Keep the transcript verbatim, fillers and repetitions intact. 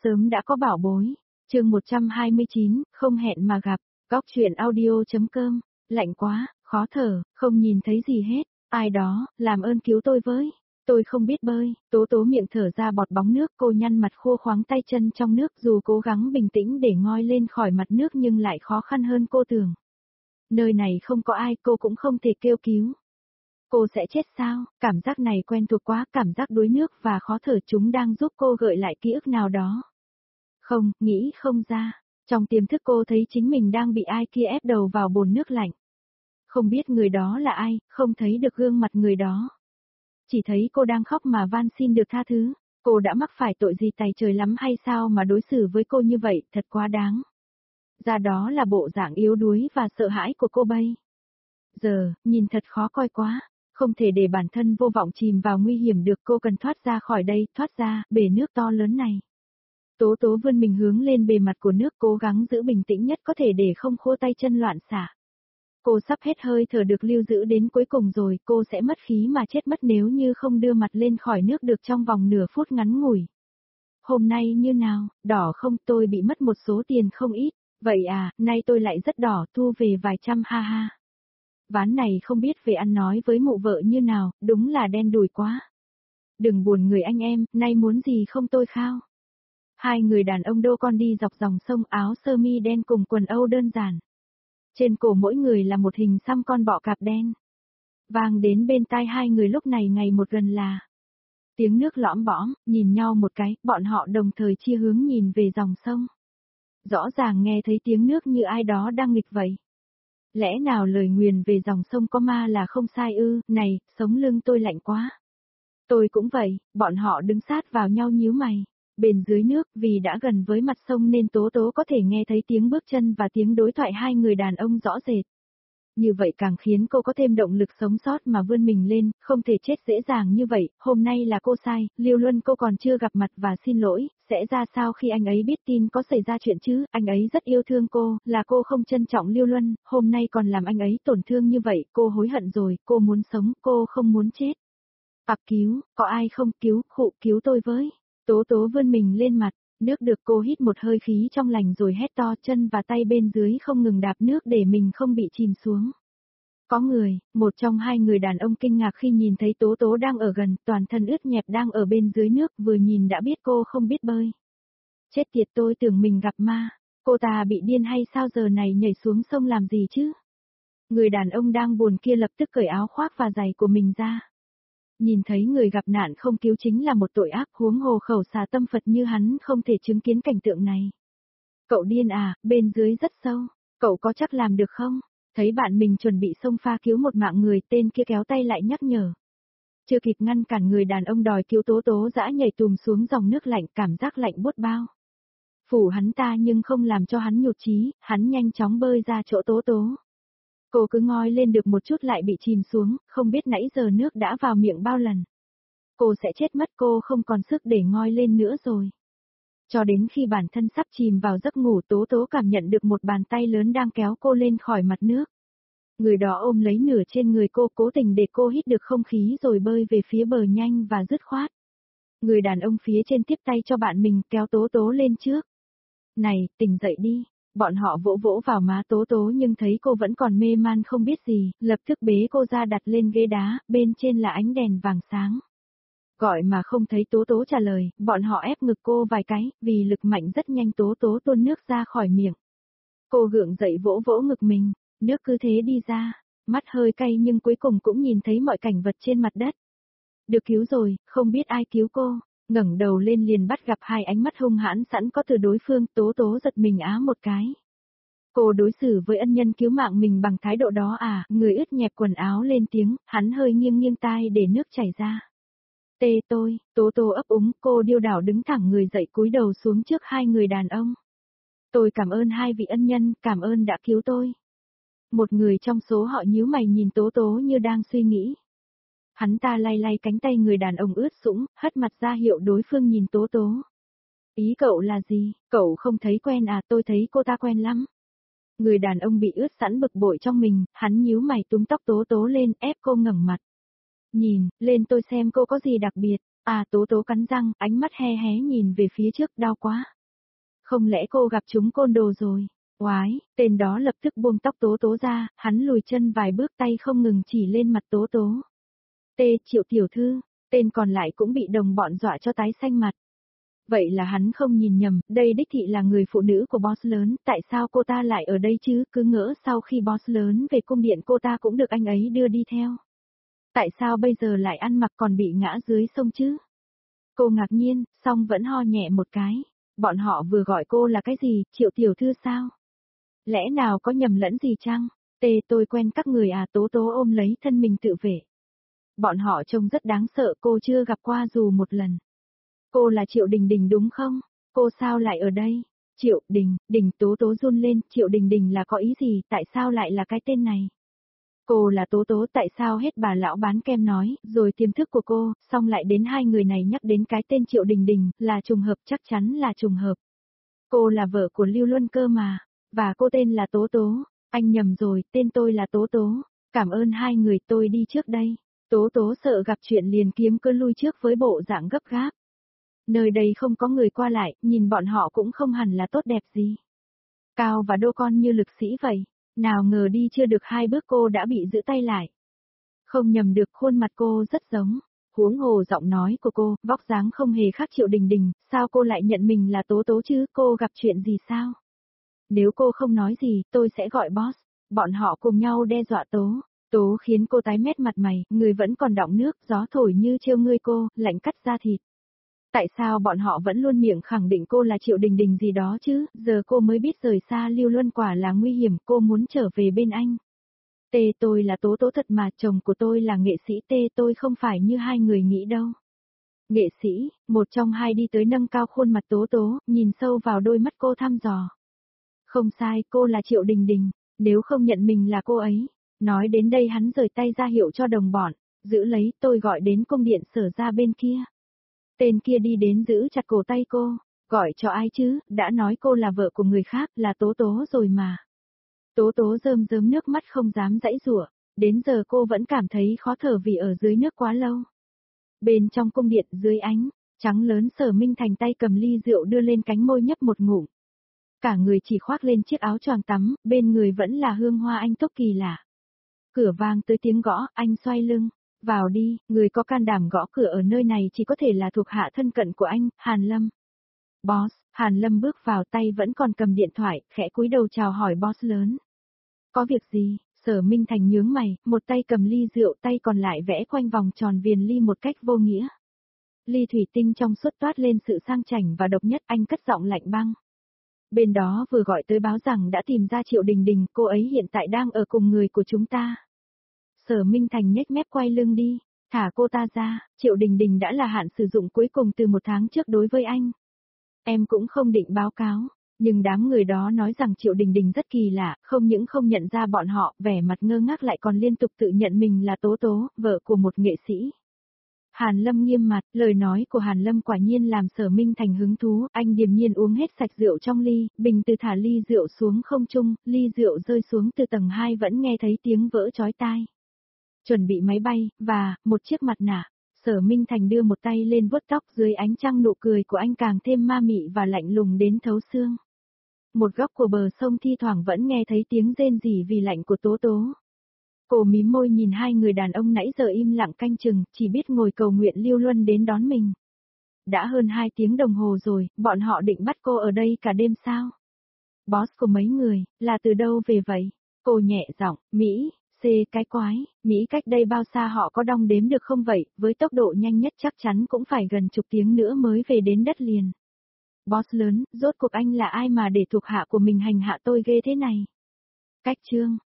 sớm đã có bảo bối. Chương một trăm hai mươi chín, không hẹn mà gặp. Góc truyện audio.com. Lạnh quá, khó thở, không nhìn thấy gì hết. Ai đó, làm ơn cứu tôi với. Tôi không biết bơi. Tố tố miệng thở ra bọt bóng nước, cô nhăn mặt khô khoáng tay chân trong nước, dù cố gắng bình tĩnh để ngoi lên khỏi mặt nước nhưng lại khó khăn hơn cô tưởng. Nơi này không có ai, cô cũng không thể kêu cứu. Cô sẽ chết sao? Cảm giác này quen thuộc quá, cảm giác đuối nước và khó thở, chúng đang giúp cô gợi lại ký ức nào đó. Không, nghĩ không ra. Trong tiềm thức cô thấy chính mình đang bị ai kia ép đầu vào bồn nước lạnh. Không biết người đó là ai, không thấy được gương mặt người đó. Chỉ thấy cô đang khóc mà van xin được tha thứ. Cô đã mắc phải tội gì tày trời lắm hay sao mà đối xử với cô như vậy, thật quá đáng. Ra đó là bộ dạng yếu đuối và sợ hãi của cô bây giờ, nhìn thật khó coi quá. Không thể để bản thân vô vọng chìm vào nguy hiểm được, cô cần thoát ra khỏi đây, thoát ra, bể nước to lớn này. Tố tố vươn mình hướng lên bề mặt của nước, cố gắng giữ bình tĩnh nhất có thể để không khô tay chân loạn xạ. Cô sắp hết hơi thở được lưu giữ đến cuối cùng rồi, cô sẽ mất khí mà chết mất nếu như không đưa mặt lên khỏi nước được trong vòng nửa phút ngắn ngủi. Hôm nay như nào, đỏ không? Tôi bị mất một số tiền không ít. Vậy à, nay tôi lại rất đỏ, thu về vài trăm ha ha. Ván này không biết về ăn nói với mụ vợ như nào, đúng là đen đủi quá. Đừng buồn người anh em, nay muốn gì không tôi khao. Hai người đàn ông đô con đi dọc dòng sông, áo sơ mi đen cùng quần âu đơn giản. Trên cổ mỗi người là một hình xăm con bọ cạp đen. Vang đến bên tai hai người lúc này ngày một gần là tiếng nước lõm bõm, nhìn nhau một cái, bọn họ đồng thời chia hướng nhìn về dòng sông. Rõ ràng nghe thấy tiếng nước như ai đó đang nghịch vậy. Lẽ nào lời nguyền về dòng sông có ma là không sai ư? Này, sống lưng tôi lạnh quá. Tôi cũng vậy. Bọn họ đứng sát vào nhau nhíu mày. Bên dưới nước, vì đã gần với mặt sông nên Tố Tố có thể nghe thấy tiếng bước chân và tiếng đối thoại hai người đàn ông rõ rệt. Như vậy càng khiến cô có thêm động lực sống sót mà vươn mình lên, không thể chết dễ dàng như vậy. Hôm nay là cô sai, Lưu Luân cô còn chưa gặp mặt và xin lỗi, sẽ ra sao khi anh ấy biết tin có xảy ra chuyện chứ? Anh ấy rất yêu thương cô, là cô không trân trọng Lưu Luân, hôm nay còn làm anh ấy tổn thương như vậy, cô hối hận rồi, cô muốn sống, cô không muốn chết. Ặc cứu, có ai không? Cứu, khụ, cứu tôi với. Tố Tố vươn mình lên mặt, nước được cô hít một hơi khí trong lành rồi hét to, chân và tay bên dưới không ngừng đạp nước để mình không bị chìm xuống. Có người, một trong hai người đàn ông kinh ngạc khi nhìn thấy Tố Tố đang ở gần, toàn thân ướt nhẹp đang ở bên dưới nước, vừa nhìn đã biết cô không biết bơi. Chết tiệt, tôi tưởng mình gặp ma, cô ta bị điên hay sao giờ này nhảy xuống sông làm gì chứ? Người đàn ông đang buồn kia lập tức cởi áo khoác và giày của mình ra. Nhìn thấy người gặp nạn không cứu chính là một tội ác, huống hồ khẩu xà tâm Phật như hắn không thể chứng kiến cảnh tượng này. Cậu điên à, bên dưới rất sâu, cậu có chắc làm được không? Thấy bạn mình chuẩn bị xông pha cứu một mạng người, tên kia kéo tay lại nhắc nhở. Chưa kịp ngăn cản người đàn ông đòi cứu Tố Tố dã nhảy tùm xuống dòng nước lạnh, cảm giác lạnh buốt bao. Phủ hắn ta nhưng không làm cho hắn nhụt chí, hắn nhanh chóng bơi ra chỗ Tố Tố. Cô cứ ngoi lên được một chút lại bị chìm xuống, không biết nãy giờ nước đã vào miệng bao lần. Cô sẽ chết mất, cô không còn sức để ngoi lên nữa rồi. Cho đến khi bản thân sắp chìm vào giấc ngủ, Tố Tố cảm nhận được một bàn tay lớn đang kéo cô lên khỏi mặt nước. Người đó ôm lấy nửa trên người cô, cố tình để cô hít được không khí rồi bơi về phía bờ nhanh và dứt khoát. Người đàn ông phía trên tiếp tay cho bạn mình, kéo Tố Tố lên trước. Này, tỉnh dậy đi. Bọn họ vỗ vỗ vào má Tố Tố nhưng thấy cô vẫn còn mê man không biết gì, lập tức bế cô ra đặt lên ghế đá, bên trên là ánh đèn vàng sáng. Gọi mà không thấy Tố Tố trả lời, bọn họ ép ngực cô vài cái, vì lực mạnh rất nhanh Tố Tố tuôn nước ra khỏi miệng. Cô gượng dậy vỗ vỗ ngực mình, nước cứ thế đi ra, mắt hơi cay nhưng cuối cùng cũng nhìn thấy mọi cảnh vật trên mặt đất. Được cứu rồi, không biết ai cứu cô, ngẩng đầu lên liền bắt gặp hai ánh mắt hung hãn sẵn có từ đối phương, Tố Tố giật mình á một cái. Cô đối xử với ân nhân cứu mạng mình bằng thái độ đó à? Người ướt nhẹp quần áo lên tiếng, hắn hơi nghiêng nghiêng tai để nước chảy ra. Tê tôi, Tố Tố ấp úng, cô điêu đảo đứng thẳng người dậy cúi đầu xuống trước hai người đàn ông. Tôi cảm ơn hai vị ân nhân, cảm ơn đã cứu tôi. Một người trong số họ nhíu mày nhìn Tố Tố như đang suy nghĩ. Hắn ta lay lay cánh tay người đàn ông ướt sũng, hất mặt ra hiệu đối phương nhìn Tố Tố. Ý cậu là gì? Cậu không thấy quen à? Tôi thấy cô ta quen lắm. Người đàn ông bị ướt sẵn bực bội trong mình, hắn nhíu mày túm tóc Tố Tố lên, ép cô ngẩng mặt. Nhìn, lên tôi xem cô có gì đặc biệt. À, Tố Tố cắn răng, ánh mắt he hé nhìn về phía trước, đau quá. Không lẽ cô gặp chúng côn đồ rồi? Oái, tên đó lập tức buông tóc Tố Tố ra, hắn lùi chân vài bước tay không ngừng chỉ lên mặt Tố Tố. Tê Triệu tiểu thư, tên còn lại cũng bị đồng bọn dọa cho tái xanh mặt. Vậy là hắn không nhìn nhầm, đây đích thị là người phụ nữ của boss lớn, tại sao cô ta lại ở đây chứ, cứ ngỡ sau khi boss lớn về cung điện cô ta cũng được anh ấy đưa đi theo. Tại sao bây giờ lại ăn mặc còn bị ngã dưới sông chứ? Cô ngạc nhiên, song vẫn ho nhẹ một cái. Bọn họ vừa gọi cô là cái gì, Triệu tiểu thư sao? Lẽ nào có nhầm lẫn gì chăng? Tê tôi quen các người à, Tố Tố ôm lấy thân mình tự vệ. Bọn họ trông rất đáng sợ, cô chưa gặp qua dù một lần. Cô là Triệu Đình Đình đúng không? Cô sao lại ở đây? Triệu Đình, Đình Tố Tố run lên, Triệu Đình Đình là có ý gì, tại sao lại là cái tên này? Cô là Tố Tố, tại sao hết bà lão bán kem nói, rồi tiềm thức của cô, xong lại đến hai người này nhắc đến cái tên Triệu Đình Đình, là trùng hợp, chắc chắn là trùng hợp. Cô là vợ của Lưu Luân cơ mà, và cô tên là Tố Tố, anh nhầm rồi, tên tôi là Tố Tố, cảm ơn hai người, tôi đi trước đây. Tố Tố sợ gặp chuyện liền kiếm cơn lui trước với bộ dạng gấp gáp. Nơi đây không có người qua lại, nhìn bọn họ cũng không hẳn là tốt đẹp gì. Cao và Đô con như lực sĩ vậy, nào ngờ đi chưa được hai bước cô đã bị giữ tay lại. Không nhầm được, khuôn mặt cô rất giống, huống hồ giọng nói của cô, vóc dáng không hề khác Triệu Đình Đình, sao cô lại nhận mình là Tố Tố chứ, cô gặp chuyện gì sao? Nếu cô không nói gì, tôi sẽ gọi boss, bọn họ cùng nhau đe dọa Tố. Tố khiến cô tái mét mặt mày, người vẫn còn đọng nước, gió thổi như trêu ngươi cô, lạnh cắt da thịt. Tại sao bọn họ vẫn luôn miệng khẳng định cô là Triệu Đình Đình gì đó chứ, giờ cô mới biết rời xa Lưu Luân quả là nguy hiểm, cô muốn trở về bên anh. Tê tôi là Tố Tố thật mà, chồng của tôi là nghệ sĩ, Tê tôi không phải như hai người nghĩ đâu. Nghệ sĩ, một trong hai đi tới nâng cao khuôn mặt Tố Tố, nhìn sâu vào đôi mắt cô thăm dò. Không sai, cô là Triệu Đình Đình, nếu không nhận mình là cô ấy. Nói đến đây hắn rời tay ra hiệu cho đồng bọn, giữ lấy, tôi gọi đến cung điện Sở ra bên kia. Tên kia đi đến giữ chặt cổ tay cô, gọi cho ai chứ, đã nói cô là vợ của người khác, là Tố Tố rồi mà. Tố Tố rơm rớm nước mắt không dám giãy giụa, đến giờ cô vẫn cảm thấy khó thở vì ở dưới nước quá lâu. Bên trong cung điện dưới ánh trắng lớn, Sở Minh Thành tay cầm ly rượu đưa lên cánh môi nhấp một ngụm. Cả người chỉ khoác lên chiếc áo choàng tắm, bên người vẫn là hương hoa anh túc kỳ lạ. Cửa vang tới tiếng gõ, anh xoay lưng. Vào đi, người có can đảm gõ cửa ở nơi này chỉ có thể là thuộc hạ thân cận của anh, Hàn Lâm. Boss, Hàn Lâm bước vào, tay vẫn còn cầm điện thoại, khẽ cúi đầu chào hỏi boss lớn. Có việc gì? Sở Minh Thành nhướng mày, một tay cầm ly rượu, tay còn lại vẽ quanh vòng tròn viền ly một cách vô nghĩa. Ly thủy tinh trong suốt toát lên sự sang chảnh và độc nhất, anh cất giọng lạnh băng. Bên đó vừa gọi tới báo rằng đã tìm ra Triệu Đình Đình, cô ấy hiện tại đang ở cùng người của chúng ta. Sở Minh Thành nhếch mép quay lưng đi, thả cô ta ra, Triệu Đình Đình đã là hạn sử dụng cuối cùng từ một tháng trước đối với anh. Em cũng không định báo cáo, nhưng đám người đó nói rằng Triệu Đình Đình rất kỳ lạ, không những không nhận ra bọn họ, vẻ mặt ngơ ngác lại còn liên tục tự nhận mình là Tố Tố, vợ của một nghệ sĩ. Hàn Lâm nghiêm mặt, lời nói của Hàn Lâm quả nhiên làm Sở Minh Thành hứng thú, anh điềm nhiên uống hết sạch rượu trong ly, bình từ thả ly rượu xuống không trung, ly rượu rơi xuống từ tầng hai vẫn nghe thấy tiếng vỡ chói tai. Chuẩn bị máy bay, và, một chiếc mặt nạ. Sở Minh Thành đưa một tay lên vuốt tóc, dưới ánh trăng nụ cười của anh càng thêm ma mị và lạnh lùng đến thấu xương. Một góc của bờ sông thi thoảng vẫn nghe thấy tiếng rên rỉ vì lạnh của Tố Tố. Cô mím môi nhìn hai người đàn ông nãy giờ im lặng canh chừng, chỉ biết ngồi cầu nguyện Lưu Luân đến đón mình. Đã hơn hai tiếng đồng hồ rồi, bọn họ định bắt cô ở đây cả đêm sao? Boss của mấy người, là từ đâu về vậy? Cô nhẹ giọng, Mỹ. C cái quái, Mỹ cách đây bao xa họ có đong đếm được không vậy, với tốc độ nhanh nhất chắc chắn cũng phải gần chục tiếng nữa mới về đến đất liền. Boss lớn, rốt cuộc anh là ai mà để thuộc hạ của mình hành hạ tôi ghê thế này? Cách chương